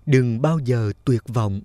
Đừng bao giờ tuyệt vọng.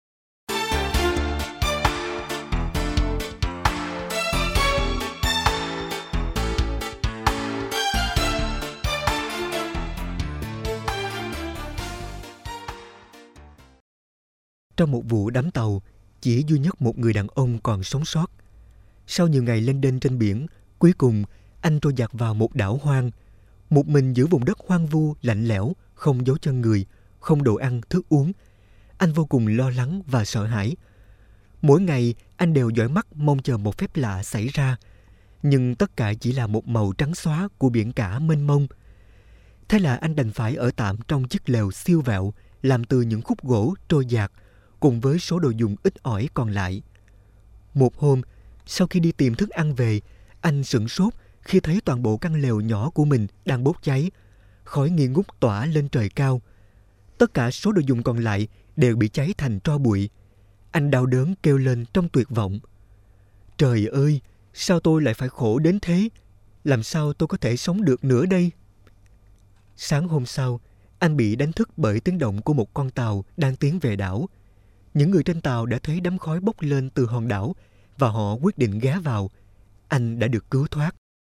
Trong một vụ đắm tàu, chỉ duy nhất một người đàn ông còn sống sót. Sau nhiều ngày lênh đênh trên biển, cuối cùng anh trôi dạt vào một đảo hoang. Một mình giữa vùng đất hoang vu, lạnh lẽo, không dấu chân người, không đồ ăn, thức uống. Anh vô cùng lo lắng và sợ hãi. Mỗi ngày, anh đều dõi mắt mong chờ một phép lạ xảy ra. Nhưng tất cả chỉ là một màu trắng xóa của biển cả mênh mông. Thế là anh đành phải ở tạm trong chiếc lều siêu vẹo, làm từ những khúc gỗ trôi dạt, cùng với số đồ dùng ít ỏi còn lại. Một hôm, sau khi đi tìm thức ăn về, anh sửng sốt khi thấy toàn bộ căn lều nhỏ của mình đang bốc cháy, khói nghi ngút tỏa lên trời cao. Tất cả số đồ dùng còn lại đều bị cháy thành tro bụi. Anh đau đớn kêu lên trong tuyệt vọng. Trời ơi, sao tôi lại phải khổ đến thế? Làm sao tôi có thể sống được nữa đây? Sáng hôm sau, anh bị đánh thức bởi tiếng động của một con tàu đang tiến về đảo. Những người trên tàu đã thấy đám khói bốc lên từ hòn đảo và họ quyết định ghé vào. Anh đã được cứu thoát.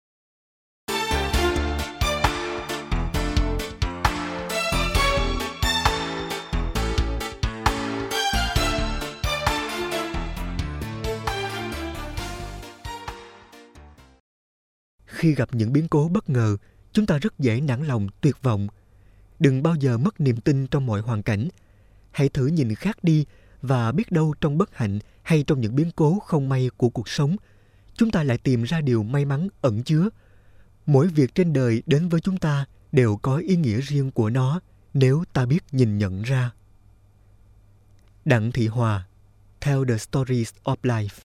Khi gặp những biến cố bất ngờ, chúng ta rất dễ nản lòng, tuyệt vọng. Đừng bao giờ mất niềm tin trong mọi hoàn cảnh. Hãy thử nhìn khác đi và biết đâu trong bất hạnh hay trong những biến cố không may của cuộc sống, chúng ta lại tìm ra điều may mắn ẩn chứa. Mỗi việc trên đời đến với chúng ta đều có ý nghĩa riêng của nó nếu ta biết nhìn nhận ra. Đặng Thị Hòa, Tell the Stories of Life.